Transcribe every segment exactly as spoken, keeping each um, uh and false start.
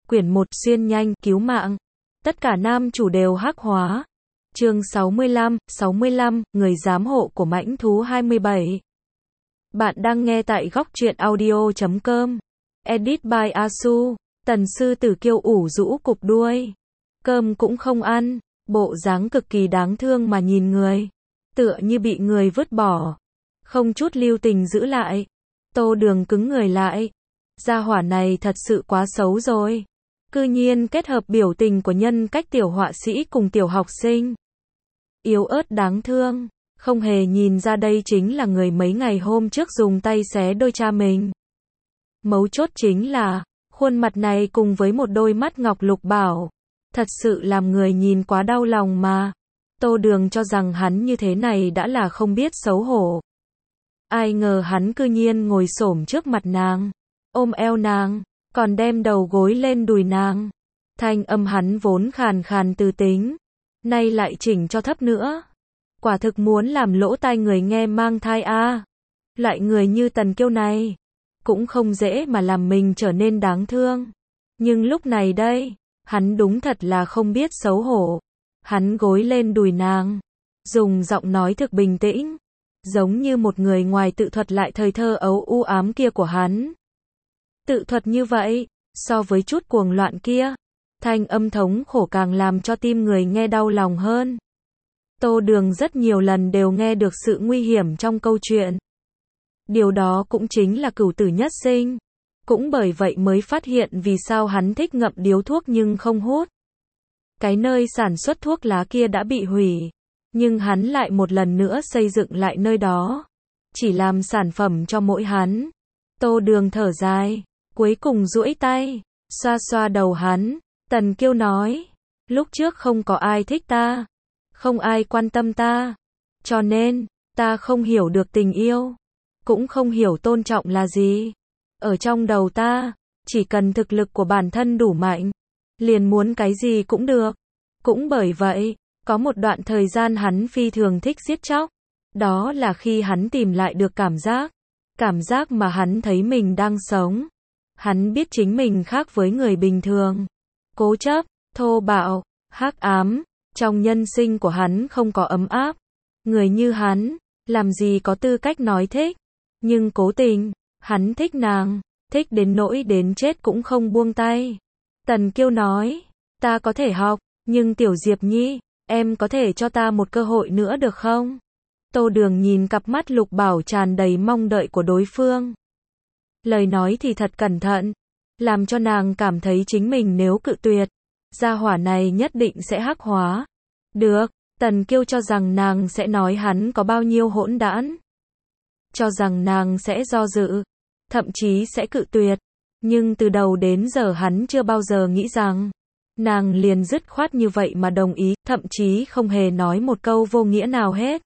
Quyển một xuyên nhanh, cứu mạng. Tất cả nam chủ đều hắc hóa. Chương sáu mươi lăm, sáu mươi lăm, người giám hộ của mãnh thú hai mươi bảy. Bạn đang nghe tại góc truyện audio chấm com. Edit by Asu. Tần sư tử kiêu ủ rũ cụp đuôi. Cơm cũng không ăn. Bộ dáng cực kỳ đáng thương mà nhìn người. Tựa như bị người vứt bỏ. Không chút lưu tình giữ lại. Tô Đường cứng người lại. Gia hỏa này thật sự quá xấu rồi. Cư nhiên kết hợp biểu tình của nhân cách tiểu họa sĩ cùng tiểu học sinh. Yếu ớt đáng thương. Không hề nhìn ra đây chính là người mấy ngày hôm trước dùng tay xé đôi cha mình. Mấu chốt chính là, khuôn mặt này cùng với một đôi mắt ngọc lục bảo. Thật sự làm người nhìn quá đau lòng mà. Tô Đường cho rằng hắn như thế này đã là không biết xấu hổ. Ai ngờ hắn cư nhiên ngồi xổm trước mặt nàng. Ôm eo nàng, còn đem đầu gối lên đùi nàng. Thanh âm hắn vốn khàn khàn từ tính, nay lại chỉnh cho thấp nữa. Quả thực muốn làm lỗ tai người nghe mang thai a. À. Loại người như Tần Kiêu này, cũng không dễ mà làm mình trở nên đáng thương. Nhưng lúc này đây, hắn đúng thật là không biết xấu hổ. Hắn gối lên đùi nàng, dùng giọng nói thực bình tĩnh, giống như một người ngoài tự thuật lại thời thơ ấu u ám kia của hắn. Tự thuật như vậy, so với chút cuồng loạn kia, thanh âm thống khổ càng làm cho tim người nghe đau lòng hơn. Tô Đường rất nhiều lần đều nghe được sự nguy hiểm trong câu chuyện. Điều đó cũng chính là cửu tử nhất sinh. Cũng bởi vậy mới phát hiện vì sao hắn thích ngậm điếu thuốc nhưng không hút. Cái nơi sản xuất thuốc lá kia đã bị hủy, nhưng hắn lại một lần nữa xây dựng lại nơi đó, chỉ làm sản phẩm cho mỗi hắn. Tô Đường thở dài, cuối cùng duỗi tay, xoa xoa đầu hắn. Tần Kiêu nói, lúc trước không có ai thích ta, không ai quan tâm ta, cho nên, ta không hiểu được tình yêu, cũng không hiểu tôn trọng là gì. Ở trong đầu ta, chỉ cần thực lực của bản thân đủ mạnh, liền muốn cái gì cũng được. Cũng bởi vậy, có một đoạn thời gian hắn phi thường thích giết chóc. Đó là khi hắn tìm lại được cảm giác, cảm giác mà hắn thấy mình đang sống. Hắn biết chính mình khác với người bình thường, cố chấp, thô bạo, hắc ám. Trong nhân sinh của hắn không có ấm áp. Người như hắn, làm gì có tư cách nói thích. Nhưng cố tình, hắn thích nàng, thích đến nỗi đến chết cũng không buông tay. Tần Kiêu nói, ta có thể học, nhưng Tiểu Diệp Nhi, em có thể cho ta một cơ hội nữa được không? Tô Đường nhìn cặp mắt lục bảo tràn đầy mong đợi của đối phương. Lời nói thì thật cẩn thận, làm cho nàng cảm thấy chính mình nếu cự tuyệt, gia hỏa này nhất định sẽ hắc hóa. Được, Tần Kiêu cho rằng nàng sẽ nói hắn có bao nhiêu hỗn đản. Cho rằng nàng sẽ do dự, thậm chí sẽ cự tuyệt. Nhưng từ đầu đến giờ hắn chưa bao giờ nghĩ rằng nàng liền dứt khoát như vậy mà đồng ý, thậm chí không hề nói một câu vô nghĩa nào hết.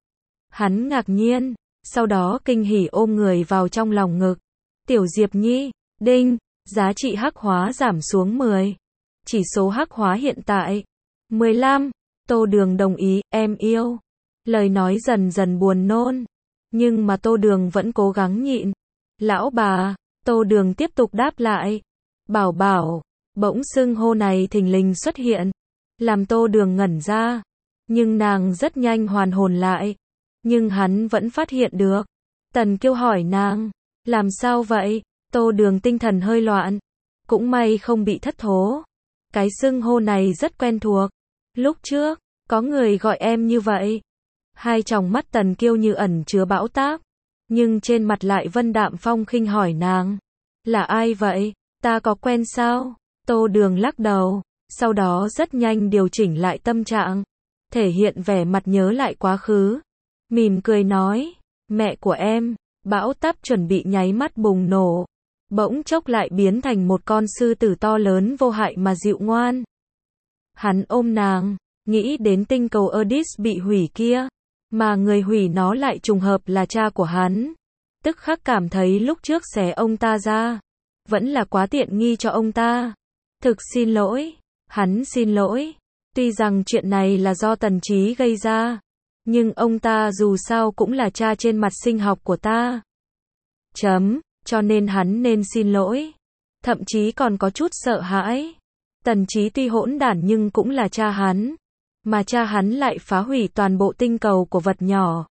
Hắn ngạc nhiên, sau đó kinh hỉ ôm người vào trong lòng ngực. Tiểu Diệp Nhi, đinh, giá trị hắc hóa giảm xuống mười. Chỉ số hắc hóa hiện tại mười lăm. Tô Đường đồng ý, em yêu. Lời nói dần dần buồn nôn, nhưng mà Tô Đường vẫn cố gắng nhịn. Lão bà, Tô Đường tiếp tục đáp lại. Bảo bảo. Bỗng xưng hô này thình lình xuất hiện, làm Tô Đường ngẩn ra. Nhưng nàng rất nhanh hoàn hồn lại. Nhưng hắn vẫn phát hiện được. Tần Kiêu hỏi nàng, làm sao vậy? Tô Đường tinh thần hơi loạn. Cũng may không bị thất thố. Cái xưng hô này rất quen thuộc. Lúc trước, có người gọi em như vậy. Hai tròng mắt Tần Kiêu như ẩn chứa bão táp. Nhưng trên mặt lại vân đạm phong khinh hỏi nàng, là ai vậy? Ta có quen sao? Tô Đường lắc đầu, sau đó rất nhanh điều chỉnh lại tâm trạng, thể hiện vẻ mặt nhớ lại quá khứ. Mỉm cười nói, mẹ của em. Bão táp chuẩn bị nháy mắt bùng nổ, bỗng chốc lại biến thành một con sư tử to lớn vô hại mà dịu ngoan. Hắn ôm nàng, nghĩ đến tinh cầu Erdis bị hủy kia, mà người hủy nó lại trùng hợp là cha của hắn. Tức khắc cảm thấy lúc trước xé ông ta ra, vẫn là quá tiện nghi cho ông ta. Thực xin lỗi, hắn xin lỗi. Tuy rằng chuyện này là do Tần Chí gây ra, nhưng ông ta dù sao cũng là cha trên mặt sinh học của ta. Chấm, cho nên hắn nên xin lỗi. thậm chí còn có chút sợ hãi. Tần Chí tuy hỗn đản nhưng cũng là cha hắn, mà cha hắn lại phá hủy toàn bộ tinh cầu của vật nhỏ.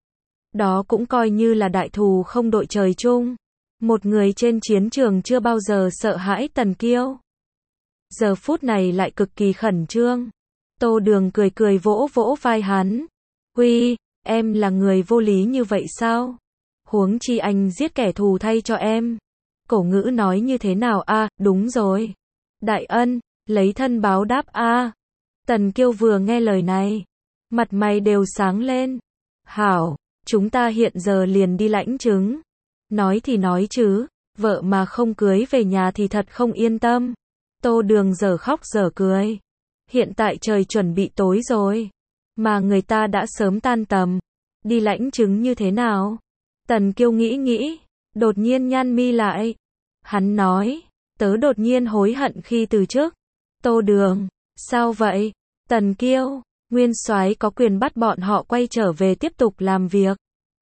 Đó cũng coi như là đại thù không đội trời chung. Một người trên chiến trường chưa bao giờ sợ hãi Tần Kiêu. Giờ phút này lại cực kỳ khẩn trương. Tô Đường cười cười vỗ vỗ vai hắn. Huy, em là người vô lý như vậy sao? Huống chi anh giết kẻ thù thay cho em. Cổ ngữ nói như thế nào a? À, đúng rồi. Đại ân, lấy thân báo đáp a. À. Tần Kiêu vừa nghe lời này, mặt mày đều sáng lên. Hảo, chúng ta hiện giờ liền đi lãnh chứng. Nói thì nói chứ, vợ mà không cưới về nhà thì thật không yên tâm. Tô Đường giờ khóc giờ cười. Hiện tại trời chuẩn bị tối rồi, mà người ta đã sớm tan tầm. Đi lãnh chứng như thế nào? Tần Kiêu nghĩ nghĩ, đột nhiên nhăn mi lại. Hắn nói, tớ đột nhiên hối hận khi từ chức. Tô Đường, sao vậy? Tần Kiêu, Nguyên Soái có quyền bắt bọn họ quay trở về tiếp tục làm việc.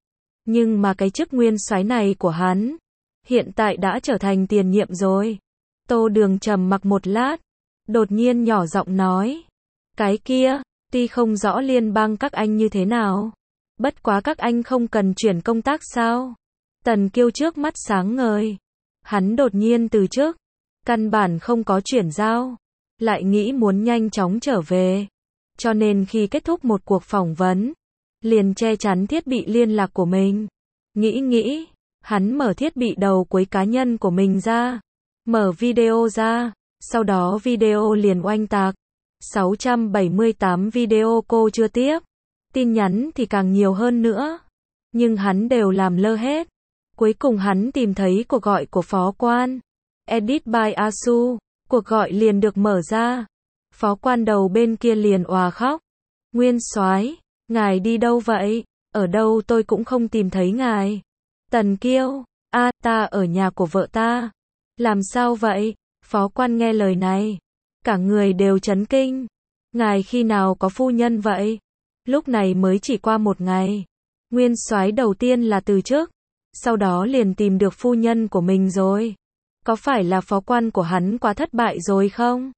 Nhưng mà cái chức Nguyên Soái này của hắn, hiện tại đã trở thành tiền nhiệm rồi. Tô Đường trầm mặc một lát, đột nhiên nhỏ giọng nói. Cái kia, tuy không rõ liên bang các anh như thế nào. Bất quá các anh không cần chuyển công tác sao? Tần Kiêu trước mắt sáng ngời. Hắn đột nhiên từ chức, căn bản không có chuyển giao, lại nghĩ muốn nhanh chóng trở về. Cho nên khi kết thúc một cuộc phỏng vấn, liền che chắn thiết bị liên lạc của mình. Nghĩ nghĩ, hắn mở thiết bị đầu cuối cá nhân của mình ra, mở video ra, sau đó video liền oanh tạc. sáu trăm bảy mươi tám video cô chưa tiếp, tin nhắn thì càng nhiều hơn nữa. Nhưng hắn đều làm lơ hết. Cuối cùng hắn tìm thấy cuộc gọi của phó quan. Edit by Asu, cuộc gọi liền được mở ra. Phó quan đầu bên kia liền òa khóc. Nguyên Soái, ngài đi đâu vậy? Ở đâu tôi cũng không tìm thấy ngài. Tần Kiêu, a, à, ta ở nhà của vợ ta. Làm sao vậy? Phó quan nghe lời này, cả người đều chấn kinh. Ngài khi nào có phu nhân vậy? Lúc này mới chỉ qua một ngày. Nguyên Soái đầu tiên là từ chức, sau đó liền tìm được phu nhân của mình rồi. Có phải là phó quan của hắn quá thất bại rồi không?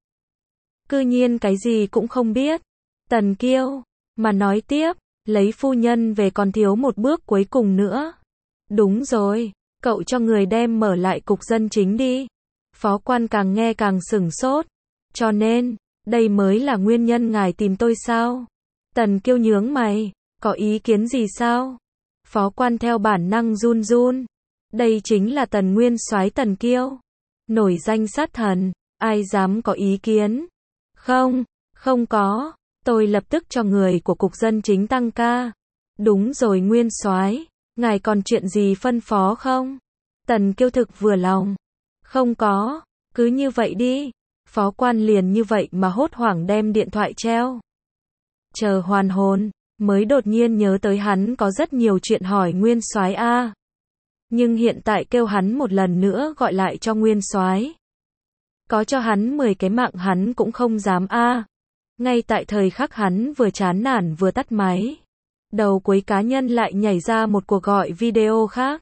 Cư nhiên cái gì cũng không biết. Tần Kiêu, mà nói tiếp, lấy phu nhân về còn thiếu một bước cuối cùng nữa. Đúng rồi, cậu cho người đem mở lại cục dân chính đi. Phó quan càng nghe càng sửng sốt. Cho nên, đây mới là nguyên nhân ngài tìm tôi sao? Tần Kiêu nhướng mày, có ý kiến gì sao? Phó quan theo bản năng run run. Đây chính là Tần Nguyên Soái Tần Kiêu, nổi danh sát thần, ai dám có ý kiến? Không, không có, tôi lập tức cho người của cục dân chính tăng ca. Đúng rồi Nguyên Soái, ngài còn chuyện gì phân phó không? Tần Kiêu thực vừa lòng. Không có, cứ như vậy đi. Phó quan liền như vậy mà hốt hoảng đem điện thoại treo. Chờ hoàn hồn, mới đột nhiên nhớ tới hắn có rất nhiều chuyện hỏi Nguyên Soái a. Nhưng hiện tại kêu hắn một lần nữa gọi lại cho Nguyên Soái. Có cho hắn mười cái mạng hắn cũng không dám a. Ngay tại thời khắc hắn vừa chán nản vừa tắt máy, đầu cuối cá nhân lại nhảy ra một cuộc gọi video khác.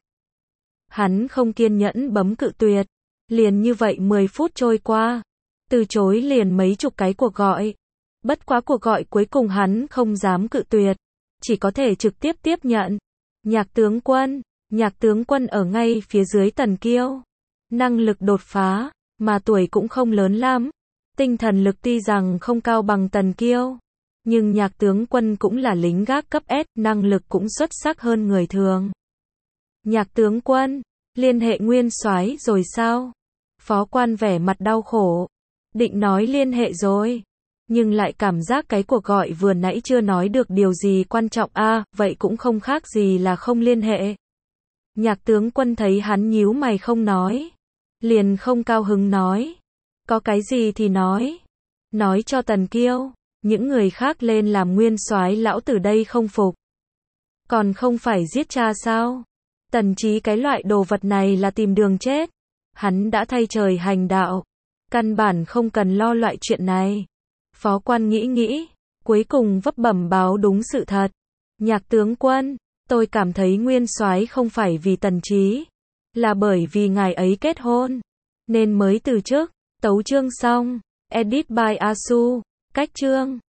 Hắn không kiên nhẫn bấm cự tuyệt. Liền như vậy mười phút trôi qua, từ chối liền mấy chục cái cuộc gọi. Bất quá cuộc gọi cuối cùng hắn không dám cự tuyệt, chỉ có thể trực tiếp tiếp nhận. Nhạc tướng quân, nhạc tướng quân ở ngay phía dưới Tần Kiêu. Năng lực đột phá, mà tuổi cũng không lớn lắm. Tinh thần lực tuy rằng không cao bằng Tần Kiêu, nhưng nhạc tướng quân cũng là lính gác cấp S, năng lực cũng xuất sắc hơn người thường. Nhạc tướng quân, liên hệ Nguyên Soái rồi sao? Phó quan vẻ mặt đau khổ, định nói liên hệ rồi, nhưng lại cảm giác cái cuộc gọi vừa nãy chưa nói được điều gì quan trọng a, à, vậy cũng không khác gì là không liên hệ. Nhạc tướng quân thấy hắn nhíu mày không nói, liền không cao hứng nói, có cái gì thì nói, nói cho Tần Kiêu, những người khác lên làm Nguyên Soái lão tử đây không phục. Còn không phải giết cha sao? Tần Chí cái loại đồ vật này là tìm đường chết. Hắn đã thay trời hành đạo, căn bản không cần lo loại chuyện này. Phó quan nghĩ nghĩ, cuối cùng vấp bẩm báo đúng sự thật. Nhạc tướng quân, tôi cảm thấy Nguyên Soái không phải vì Tần Chí, là bởi vì ngài ấy kết hôn. nên mới từ chức. Tấu chương xong. Edit by Asu. Cách chương